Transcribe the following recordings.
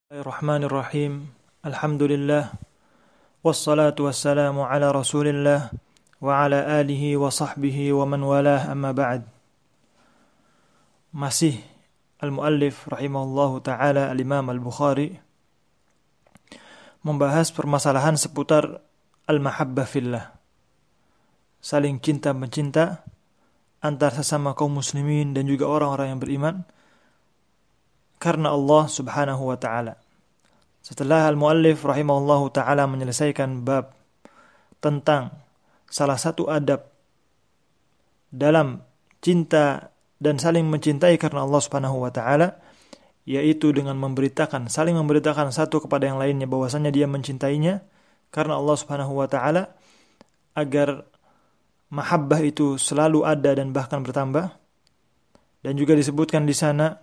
Bismillahirrahmanirrahim. Alhamdulillah. Wassalatu wassalamu ala rasulillah wa ala alihi wa sahbihi wa man walah amma ba'd. Masih al-muallif rahimahullahu ta'ala al-imam al-Bukhari membahas permasalahan seputar al-mahabbah fillah, saling cinta-mencinta antar sesama kaum muslimin dan juga orang-orang yang beriman karena Allah subhanahu wa ta'ala. Setelah al-muallif rahimahullahu ta'ala menyelesaikan bab tentang salah satu adab dalam cinta dan saling mencintai karena Allah subhanahu wa ta'ala, yaitu dengan saling memberitakan satu kepada yang lainnya bahwasanya dia mencintainya karena Allah subhanahu wa ta'ala, agar mahabbah itu selalu ada dan bahkan bertambah. Dan juga disebutkan di sana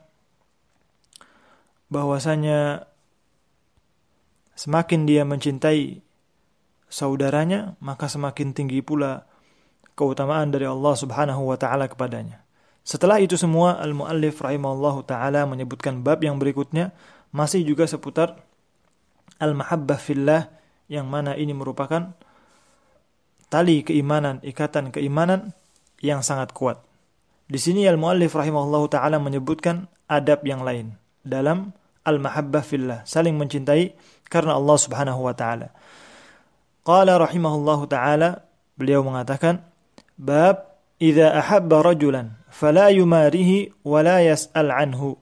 bahwasanya semakin dia mencintai saudaranya, maka semakin tinggi pula keutamaan dari Allah subhanahu wa ta'ala kepadanya. Setelah itu semua, al-muallif rahimahullahu ta'ala menyebutkan bab yang berikutnya, masih juga seputar al-mahabbah fillah, yang mana ini merupakan tali keimanan, ikatan keimanan yang sangat kuat. Di sini al-muallif rahimahullahu ta'ala menyebutkan adab yang lain dalam al-mahabbah fillah, saling mencintai karena Allah subhanahu wa ta'ala. Qala rahimahullahu ta'ala, beliau mengatakan, bab idza ahabba rajulan fala yumarihi wa la yas'al anhu.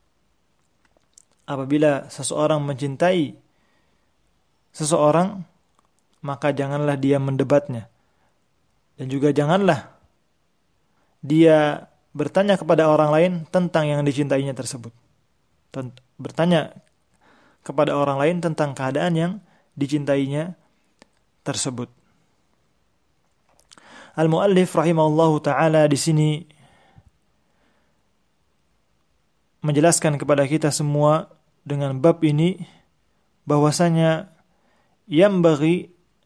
Apabila seseorang mencintai seseorang, maka janganlah dia mendebatnya, dan juga janganlah dia bertanya kepada orang lain tentang yang dicintainya tersebut. Bertanya kepada orang lain tentang keadaan yang dicintainya tersebut. Al-muallif rahimahullahu ta'ala di sini menjelaskan kepada kita semua dengan bab ini bahwasanya yambaghi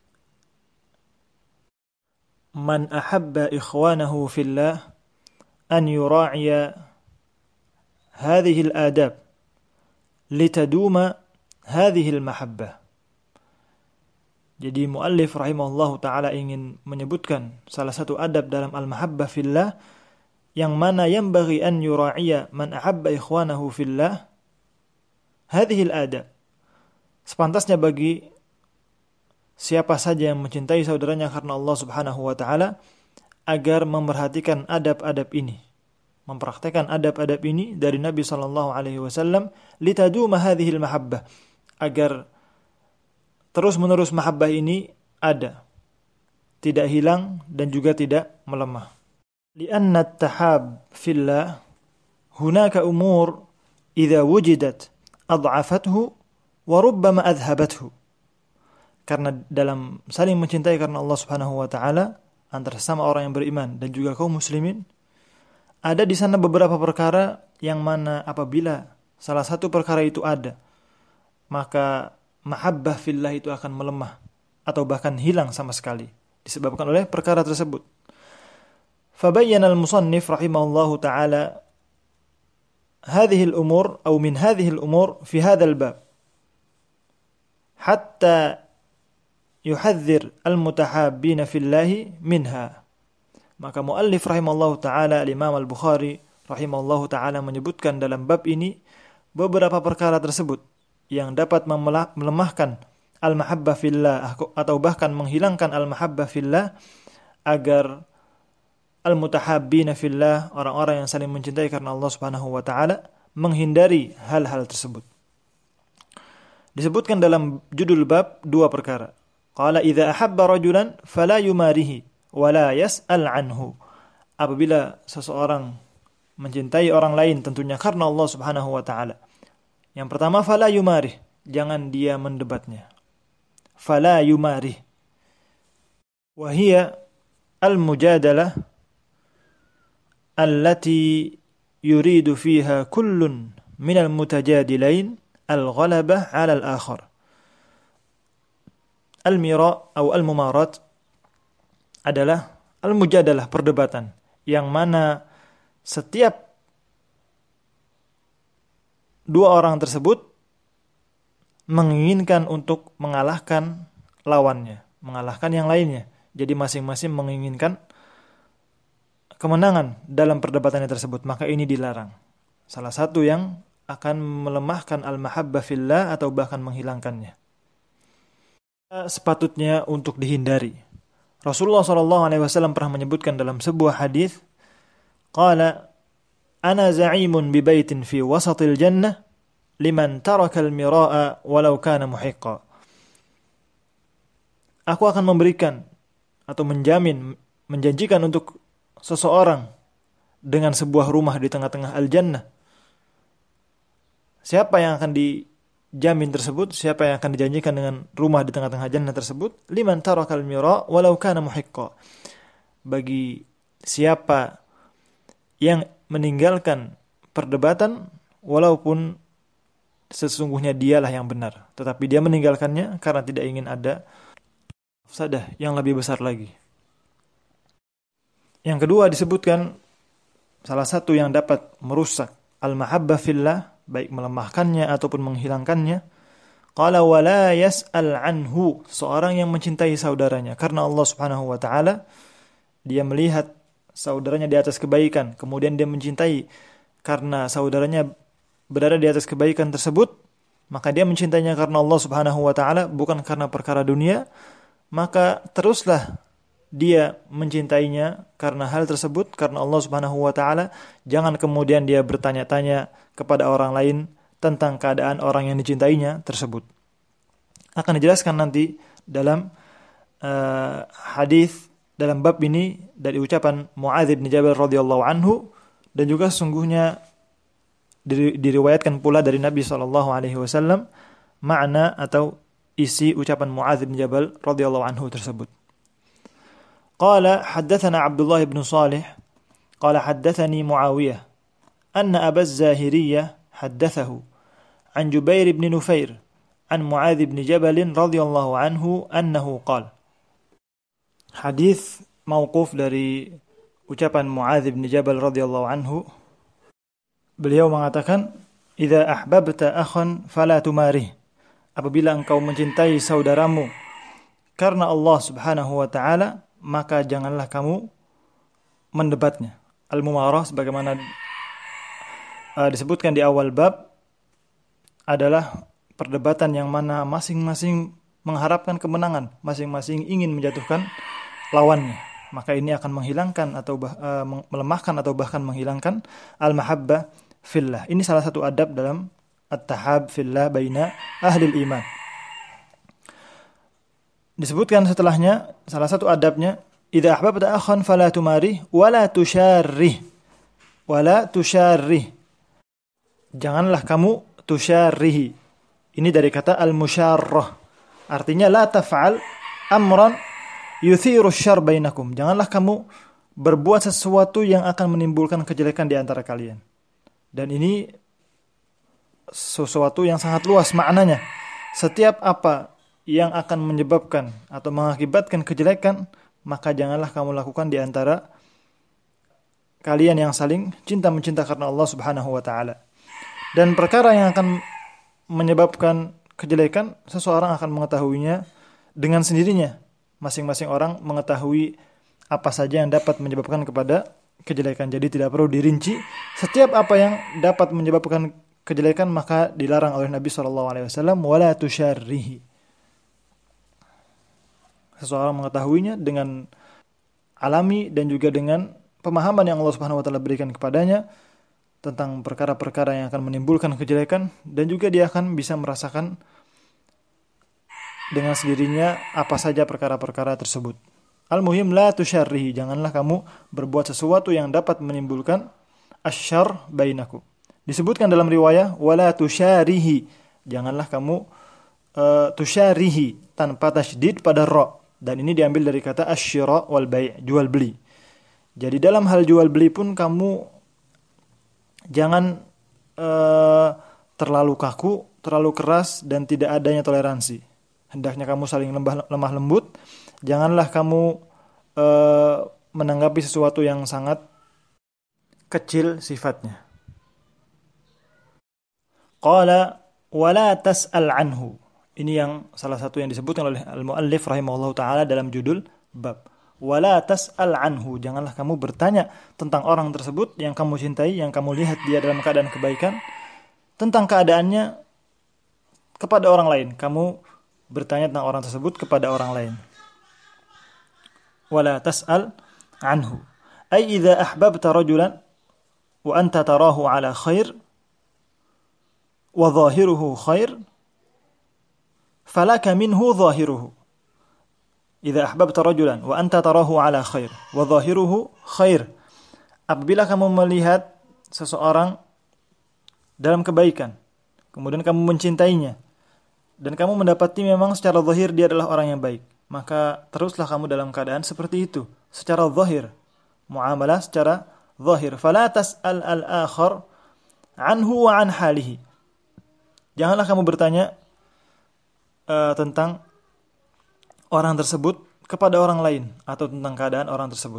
man ahabba ikhwanahu fillah an yura'iya hadhihi al-adab litaduma hadhil mahabbah. Jadi muallif rahimahullahu ta'ala ingin menyebutkan salah satu adab dalam al-mahabbah fillah, yang mana yanbaghi an yura'iya man ahabba ikhwanahu fillah hadhil adab. Sepantasnya bagi siapa saja yang mencintai saudaranya karena Allah subhanahu wa ta'ala agar memerhatikan adab-adab ini, mempraktekkan adab-adab ini dari Nabi sallallahu alaihi wasallam, litaduma hadhil mahabbah, agar terus-menerus mahabbah ini ada, tidak hilang dan juga tidak melemah. Lianna at-tahab fillah hunaka umur idza wujidat ad'afathu wa rubbama adhabathu. Karena dalam saling mencintai karena Allah subhanahu wa ta'ala antara sesama orang yang beriman dan juga kaum muslimin, ada di sana beberapa perkara yang mana apabila salah satu perkara itu ada, maka mahabbah fillah itu akan melemah atau bahkan hilang sama sekali disebabkan oleh perkara tersebut. Fabayyana al-musannif rahimahullahu ta'ala hadhihi al-umur atau min hadhihi al-umur fi hadzal bab hatta yuhadzir al-mutahabbina fillahi minha. Maka muallif rahimahullahu ta'ala al-Imam al-Bukhari rahimahullahu ta'ala menyebutkan dalam bab ini beberapa perkara tersebut yang dapat melemahkan al-mahabbah fillah atau bahkan menghilangkan al-mahabbah fillah, agar al-mutahabbina fillah, orang-orang yang saling mencintai karena Allah subhanahu wa ta'ala, menghindari hal-hal tersebut. Disebutkan dalam judul bab dua perkara. Qala idza ahabba rajulan fala yumarihi wala yas'al anhu. Apabila seseorang mencintai orang lain, tentunya karena Allah subhanahu wa ta'ala, yang pertama, fala yumarih, jangan dia mendebatnya. Fala yumarih, wahia al-mujadalah allati yuridu fiha kullun minal mutajadilain al-ghalabah ala al-akhar. Al-mira atau al-mumarat adalah al-mujadalah, perdebatan, yang mana setiap dua orang tersebut menginginkan untuk mengalahkan lawannya, mengalahkan yang lainnya. Jadi masing-masing menginginkan kemenangan dalam perdebatannya tersebut, maka ini dilarang. Salah satu yang akan melemahkan al-mahabbah fillah atau bahkan menghilangkannya. Sepatutnya untuk dihindari. Rasulullah SAW pernah menyebutkan dalam sebuah hadis, qala ana za'imun bi baitin fi wasatil jannah liman taraka al-mira'a walau kana muhiqqa. Aku akan memberikan atau menjanjikan untuk seseorang dengan sebuah rumah di tengah-tengah al-jannah. Siapa yang akan dijamin tersebut? Siapa yang akan dijanjikan dengan rumah di tengah-tengah jannah tersebut? Liman tarakal mira walau kana muhiqqa. Bagi siapa yang meninggalkan perdebatan walaupun sesungguhnya dialah yang benar, tetapi dia meninggalkannya karena tidak ingin ada mafsadah yang lebih besar lagi. Yang kedua disebutkan salah satu yang dapat merusak al-mahabbah fillah, baik melemahkannya ataupun menghilangkannya. Qala wala yas'al anhu, seorang yang mencintai saudaranya karena Allah Subhanahu wa taala, dia melihat saudaranya di atas kebaikan, kemudian dia mencintai karena saudaranya berada di atas kebaikan tersebut, maka dia mencintainya karena Allah Subhanahu wa taala, bukan karena perkara dunia, maka teruslah dia mencintainya karena hal tersebut, karena Allah Subhanahu wa taala. Jangan kemudian dia bertanya-tanya kepada orang lain tentang keadaan orang yang dicintainya tersebut. Akan dijelaskan nanti dalam hadis dalam bab ini dari ucapan Muadz bin Jabal radhiyallahu anhu, dan juga sesungguhnya diriwayatkan pula dari Nabi sallallahu alaihi wasallam makna atau isi ucapan Muadz bin Jabal radhiyallahu anhu tersebut. Qala haddatsana Abdullah bin Shalih qala haddatsani Muawiyah anna Aba Az-Zahiriyah haddatsahu an Jubair bin Nufair an Muadz bin Jabal radhiyallahu anhu annahu qala. Hadis mauquf dari ucapan Muadz bin Jabal radhiyallahu anhu. Beliau mengatakan, "Idza ahbabta akhan fala tumarih." Apabila engkau mencintai saudaramu karena Allah Subhanahu wa taala, maka janganlah kamu mendebatnya. Al-mumarah sebagaimana disebutkan di awal bab adalah perdebatan yang mana masing-masing mengharapkan kemenangan, masing-masing ingin menjatuhkan lawannya. Maka ini akan menghilangkan atau melemahkan atau bahkan menghilangkan al-mahabbah fillah. Ini salah satu adab dalam at-tahab fillah baina ahli iman. Disebutkan setelahnya salah satu adabnya, idza ahbabta akhan fala tumarih wala tusharrih. Wala tusharrih. Janganlah kamu tusharrihi. Ini dari kata al-musyarrah. Artinya la taf'al amran yuthiru syarr bainakum. Janganlah kamu berbuat sesuatu yang akan menimbulkan kejelekan di antara kalian. Dan ini sesuatu yang sangat luas maknanya. Setiap apa yang akan menyebabkan atau mengakibatkan kejelekan, maka janganlah kamu lakukan di antara kalian yang saling cinta-mencinta karena Allah Subhanahu wa taala. Dan perkara yang akan menyebabkan kejelekan, seseorang akan mengetahuinya dengan sendirinya. Masing-masing orang mengetahui apa saja yang dapat menyebabkan kepada kejelekan. Jadi tidak perlu dirinci. Setiap apa yang dapat menyebabkan kejelekan maka dilarang oleh Nabi SAW. Wala tusyarrihi. Seseorang mengetahuinya dengan alami dan juga dengan pemahaman yang Allah Subhanahu wa taala berikan kepadanya tentang perkara-perkara yang akan menimbulkan kejelekan, dan juga dia akan bisa merasakan dengan sendirinya apa saja perkara-perkara tersebut. Al-muhim la tusyarrihi, janganlah kamu berbuat sesuatu yang dapat menimbulkan asyarr bainakum. Disebutkan dalam riwayah wala tusyarihi, janganlah kamu tusyarihi tanpa tasydid pada ra. Dan ini diambil dari kata asyira wal bai', jual beli. Jadi dalam hal jual beli pun kamu jangan terlalu kaku, terlalu keras, dan tidak adanya toleransi. Hendaknya kamu saling lemah lembut. Janganlah kamu menanggapi sesuatu yang sangat kecil sifatnya. Qala wala tas'al anhu. Ini yang salah satu yang disebutkan oleh al-muallif rahimahullahu taala dalam judul bab. Wala tas'al anhu, janganlah kamu bertanya tentang orang tersebut yang kamu cintai, yang kamu lihat dia dalam keadaan kebaikan, tentang keadaannya kepada orang lain. Kamu bertanya tentang orang tersebut kepada orang lain. Wala tas'al anhu. Ay idza ahbabta rajulan wa anta tarahu ala khair wa zahiruhu khair falaka minhu zahiruhu. Idza ahbabta rajulan wa anta tarahu ala khair wa zahiruhu khair. Apabila kamu melihat seseorang dalam kebaikan, kemudian kamu mencintainya, dan kamu mendapati memang secara zahir dia adalah orang yang baik, maka teruslah kamu dalam keadaan seperti itu, secara zahir, muamalah secara zahir. Fala tas'al al-akhar anhu wa an halihi. Janganlah kamu bertanya tentang orang tersebut kepada orang lain atau tentang keadaan orang tersebut.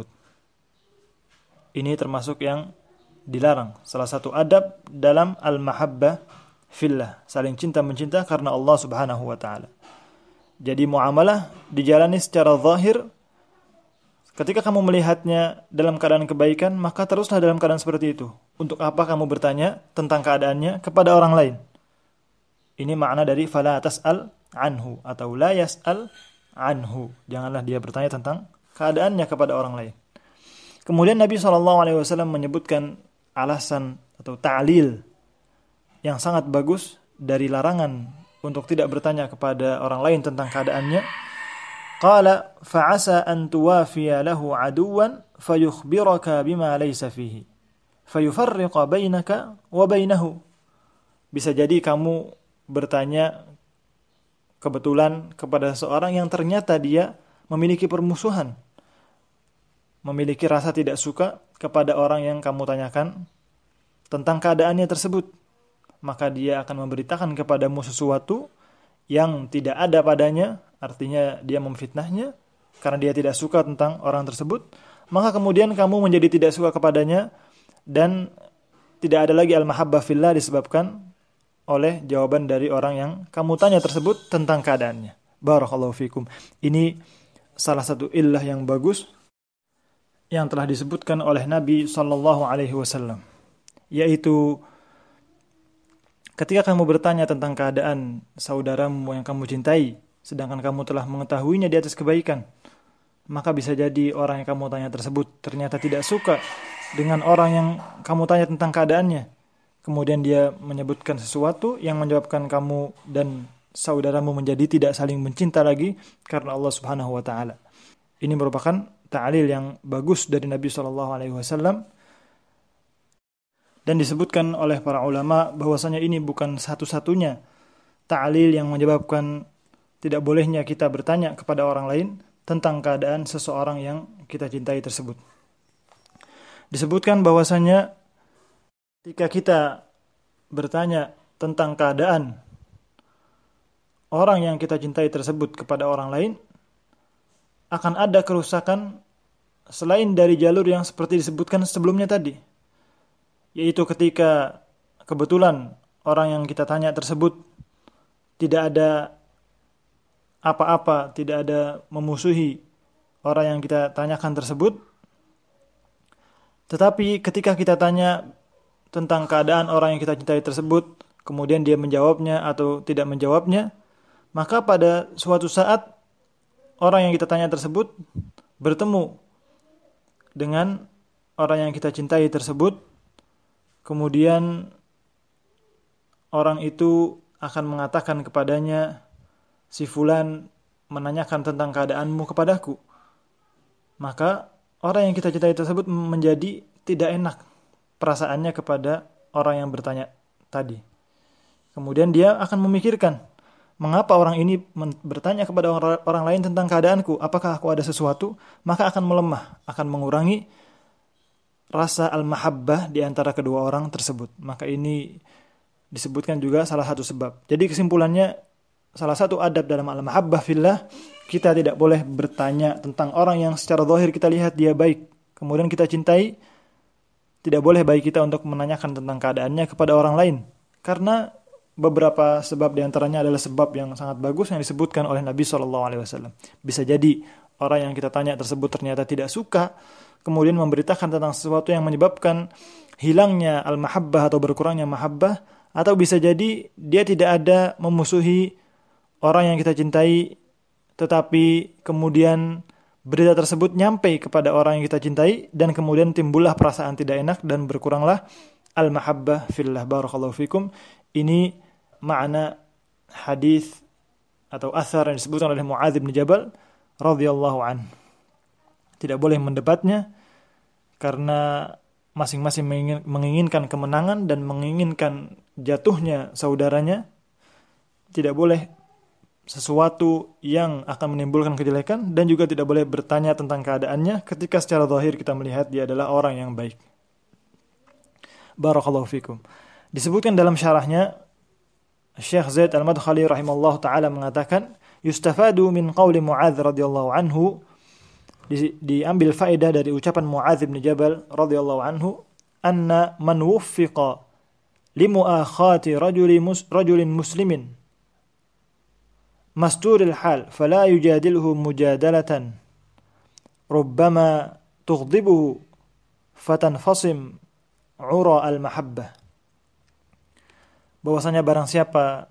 Ini termasuk yang dilarang. Salah satu adab dalam al-mahabbah fillah, saling cinta mencinta karena Allah Subhanahu wa taala. Jadi muamalah dijalani secara zahir. Ketika kamu melihatnya dalam keadaan kebaikan, maka teruslah dalam keadaan seperti itu. Untuk apa kamu bertanya tentang keadaannya kepada orang lain? Ini makna dari fala tas'al anhu atau la yas'al anhu. Janganlah dia bertanya tentang keadaannya kepada orang lain. Kemudian Nabi SAW menyebutkan alasan atau ta'lil yang sangat bagus dari larangan untuk tidak bertanya kepada orang lain tentang keadaannya. Qala fa'asa an tuwafiya lahu aduwan fayukhbiraka bima laysa fihi fayufarriqa bainaka wa bainahu. Bisa jadi kamu bertanya kebetulan kepada seorang yang ternyata dia memiliki permusuhan, memiliki rasa tidak suka kepada orang yang kamu tanyakan tentang keadaannya tersebut. Maka dia akan memberitakan kepadamu sesuatu yang tidak ada padanya, artinya dia memfitnahnya karena dia tidak suka tentang orang tersebut. Maka kemudian kamu menjadi tidak suka kepadanya dan tidak ada lagi al-mahabbah fillah disebabkan oleh jawaban dari orang yang kamu tanya tersebut tentang keadaannya. Barakallahu fikum. Ini salah satu illah yang bagus yang telah disebutkan oleh Nabi sallallahu alaihi wasallam, yaitu ketika kamu bertanya tentang keadaan saudaramu yang kamu cintai, sedangkan kamu telah mengetahuinya di atas kebaikan, maka bisa jadi orang yang kamu tanya tersebut ternyata tidak suka dengan orang yang kamu tanya tentang keadaannya. Kemudian dia menyebutkan sesuatu yang menyebabkan kamu dan saudaramu menjadi tidak saling mencinta lagi karena Allah Subhanahu wa taala. Ini merupakan ta'lil yang bagus dari Nabi sallallahu alaihi wasallam. Dan disebutkan oleh para ulama bahwasanya ini bukan satu-satunya ta'lil yang menyebabkan tidak bolehnya kita bertanya kepada orang lain tentang keadaan seseorang yang kita cintai tersebut. Disebutkan bahwasanya ketika kita bertanya tentang keadaan orang yang kita cintai tersebut kepada orang lain, akan ada kerusakan selain dari jalur yang seperti disebutkan sebelumnya tadi. Yaitu ketika kebetulan orang yang kita tanya tersebut tidak ada apa-apa, tidak ada memusuhi orang yang kita tanyakan tersebut. Tetapi ketika kita tanya tentang keadaan orang yang kita cintai tersebut, kemudian dia menjawabnya atau tidak menjawabnya, maka pada suatu saat orang yang kita tanya tersebut bertemu dengan orang yang kita cintai tersebut, kemudian orang itu akan mengatakan kepadanya, si fulan menanyakan tentang keadaanmu kepadaku. Maka orang yang kita cintai tersebut menjadi tidak enak perasaannya kepada orang yang bertanya tadi. Kemudian dia akan memikirkan, mengapa orang ini bertanya kepada orang lain tentang keadaanku? Apakah aku ada sesuatu? Maka akan melemah, akan mengurangi rasa al-mahabbah di antara kedua orang tersebut. Maka ini disebutkan juga salah satu sebab. Jadi kesimpulannya, salah satu adab dalam al-mahabbah fillah, kita tidak boleh bertanya tentang orang yang secara zahir kita lihat dia baik, kemudian kita cintai. Tidak boleh bagi kita untuk menanyakan tentang keadaannya kepada orang lain. Karena beberapa sebab diantaranya adalah sebab yang sangat bagus yang disebutkan oleh Nabi SAW. Bisa jadi orang yang kita tanya tersebut ternyata tidak suka, kemudian memberitakan tentang sesuatu yang menyebabkan hilangnya al-mahabbah atau berkurangnya mahabbah, atau bisa jadi dia tidak ada memusuhi orang yang kita cintai, tetapi kemudian berita tersebut nyampe kepada orang yang kita cintai dan kemudian timbullah perasaan tidak enak dan berkuranglah al-mahabbah fillah. Barakallahu fikum. Ini makna hadis atau athar yang disebutkan oleh Muadz bin Jabal radhiyallahu an. Tidak boleh mendebatnya karena masing-masing menginginkan kemenangan dan menginginkan jatuhnya saudaranya. Tidak boleh sesuatu yang akan menimbulkan kejelekan dan juga tidak boleh bertanya tentang keadaannya ketika secara zahir kita melihat dia adalah orang yang baik. Barakallahu fikum. Disebutkan dalam syarahnya, Syekh Zaid Al-Madkhali rahimahullah ta'ala mengatakan, yustafadu min qawli Muadz radhiyallahu anhu, diambil faedah dari ucapan Muadz bin Jabal radhiyallahu anhu, anna man wuffiqa limuakhati rajulin muslimin masturil hal fala yujadilhu mujadalatan rubbama tughdibuhu fatanfasim ura al-mahabbah. Bahwasanya barang siapa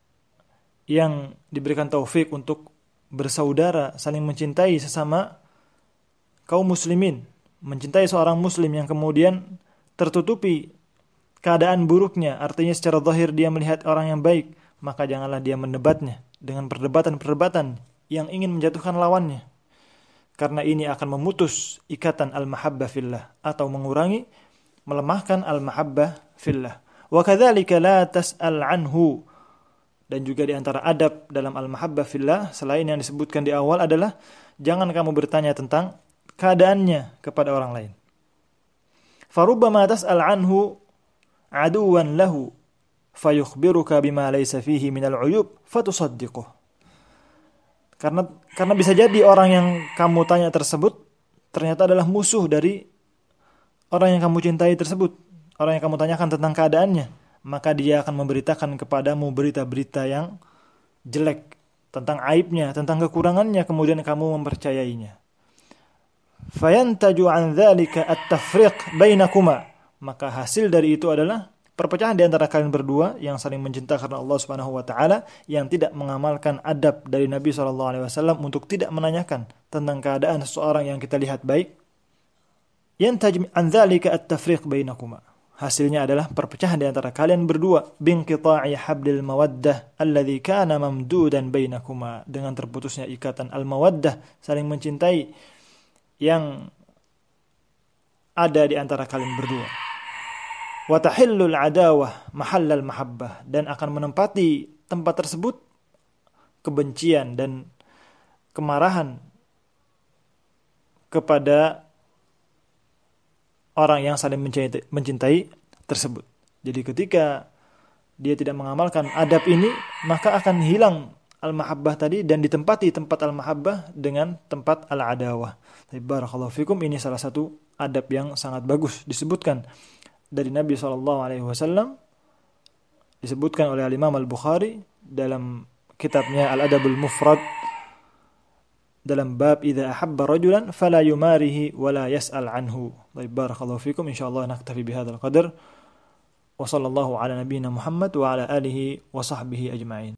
yang diberikan taufik untuk bersaudara, saling mencintai sesama kaum muslimin, mencintai seorang muslim yang kemudian tertutupi keadaan buruknya, artinya secara zahir dia melihat orang yang baik, maka janganlah dia mendebatnya dengan perdebatan-perdebatan yang ingin menjatuhkan lawannya. Karena ini akan memutus ikatan al-mahabbah fillah atau mengurangi, melemahkan al-mahabbah fillah. Wa kadzalika la tas'al anhu. Dan juga di antara adab dalam al-mahabbah fillah selain yang disebutkan di awal adalah jangan kamu bertanya tentang keadaannya kepada orang lain. Farubbama tas'al anhu aduwan lahu fayukhbiruka bima laysa fihi minal uyub fatusaddiquh. Karena bisa jadi orang yang kamu tanya tersebut ternyata adalah musuh dari orang yang kamu cintai tersebut. Orang yang kamu tanyakan tentang keadaannya, maka dia akan memberitakan kepadamu berita-berita yang jelek tentang aibnya, tentang kekurangannya, kemudian kamu mempercayainya. Fayantaju an dzalika at-tafriq bainakuma. Maka hasil dari itu adalah perpecahan di antara kalian berdua yang saling mencinta karena Allah Subhanahu wa taala, yang tidak mengamalkan adab dari Nabi sallallahu alaihi wasallam untuk tidak menanyakan tentang keadaan seseorang yang kita lihat baik. Yantaj an dzalika at-tafriq bainakuma. Hasilnya adalah perpecahan di antara kalian berdua, binqita'i hablil mawaddah alladzi kana mamdudan bainakuma, dengan terputusnya ikatan al-mawaddah, saling mencintai yang ada di antara kalian berdua. Wa tahillul adawah mahallal mahabbah, dan akan menempati tempat tersebut kebencian dan kemarahan kepada orang yang saling mencintai tersebut. Jadi ketika dia tidak mengamalkan adab ini, maka akan hilang al-mahabbah tadi dan ditempati tempat al-mahabbah dengan tempat al-adawah. Tapi barakallahu fikum, ini salah satu adab yang sangat bagus disebutkan dari Nabi SAW, disebutkan oleh Imam Al-Bukhari dalam kitabnya Al-Adabul Mufrad dalam bab idza ahabba rajulan fala yumarihi wala yas'al anhu. Baik, barakallahu fikum. Insyaallah naktafi bihadzal qadar. Wa sallallahu ala nabiyyina Muhammad wa ala alihi wa sahbihi ajma'in.